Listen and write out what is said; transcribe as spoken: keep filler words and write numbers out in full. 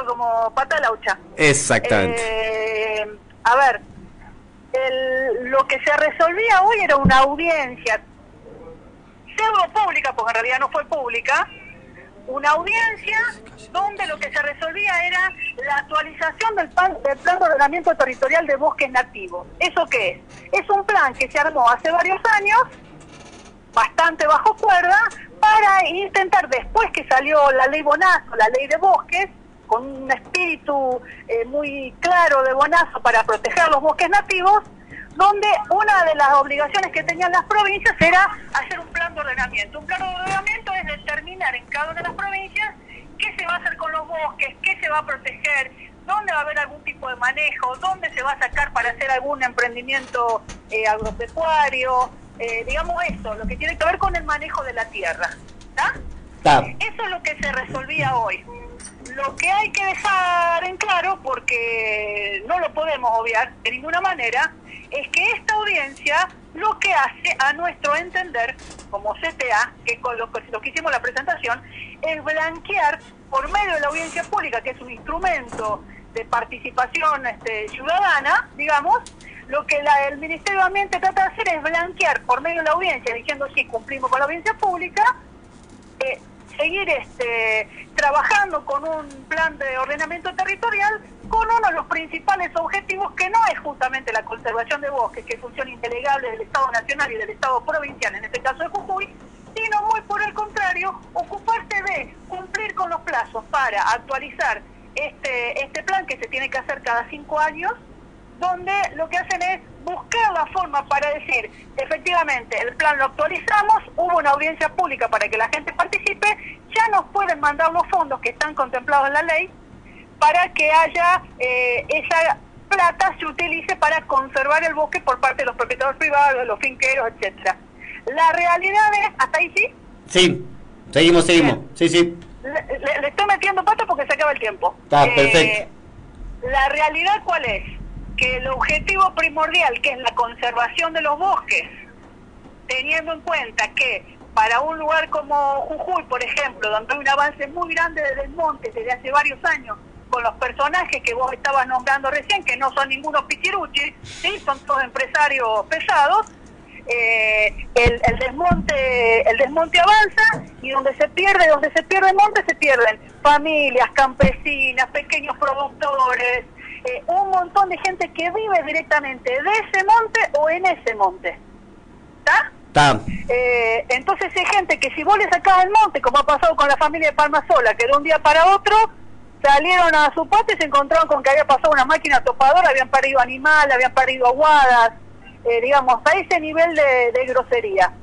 eso como pata laucha. Exactamente. Eh, a ver, el, lo que se resolvía hoy era una audiencia pseudo pública, porque en realidad no fue pública, una audiencia donde lo que se resolvía era la actualización del plan, del plan de ordenamiento territorial de bosques nativos. ¿Eso qué es? Es un plan que se armó hace varios años, bastante bajo cuerda, para intentar, después que salió la ley Bonazo, la ley de bosques, con un espíritu eh, muy claro de Bonazo para proteger los bosques nativos, donde una de las obligaciones que tenían las provincias era hacer un plan de ordenamiento. Un plan de ordenamiento es determinar en cada una de las provincias qué se va a hacer con los bosques, qué se va a proteger, dónde va a haber algún tipo de manejo, dónde se va a sacar para hacer algún emprendimiento eh, agropecuario, eh, digamos eso, lo que tiene que ver con el manejo de la tierra. ¿Tá? Tá. Eso es lo que se resolvía hoy. Lo que hay que dejar en claro, porque no lo podemos obviar de ninguna manera, es que esta audiencia lo que hace, a nuestro entender, como C T A, que con lo, lo que hicimos la presentación, es blanquear por medio de la audiencia pública, que es un instrumento de participación este, ciudadana, digamos, lo que la, el Ministerio de Ambiente trata de hacer es blanquear por medio de la audiencia, diciendo sí, cumplimos con la audiencia pública, eh, seguir este, trabajando con un plan de ordenamiento territorial con uno de los principales objetivos, que no es justamente la conservación de bosques, que es función indelegable del Estado Nacional y del Estado Provincial, en este caso de Jujuy, sino muy por el contrario, ocuparse de cumplir con los plazos para actualizar este, este plan que se tiene que hacer cada cinco años, donde lo que hacen es buscar la forma para decir, efectivamente, el plan lo actualizamos, hubo una audiencia pública para que la gente participe, ya nos pueden mandar los fondos que están contemplados en la ley, para que haya eh, esa plata se utilice para conservar el bosque por parte de los propietarios privados, de los finqueros, etcétera. La realidad es, ¿hasta ahí sí? Sí, seguimos, seguimos, Bien. sí, sí. Le, le, le estoy metiendo pato porque se acaba el tiempo. Está, eh, perfecto. La realidad, ¿cuál es? Que el objetivo primordial, que es la conservación de los bosques, teniendo en cuenta que para un lugar como Jujuy, por ejemplo, donde hay un avance muy grande de desmonte desde hace varios años, con los personajes que vos estabas nombrando recién, que no son ningunos pichiruchis, ¿sí? Son todos empresarios pesados, eh, el, el desmonte el desmonte avanza, y donde se pierde, donde se pierde el monte, se pierden familias, campesinas, pequeños productores, eh, un montón de gente que vive directamente de ese monte o en ese monte. ¿Está? Está. Eh, entonces hay gente que si vos le sacás el monte, como ha pasado con la familia de Palmasola, que de un día para otro salieron a su patio y se encontraron con que había pasado una máquina topadora, habían parido animales, habían parido aguadas, eh, digamos, a ese nivel de, de grosería.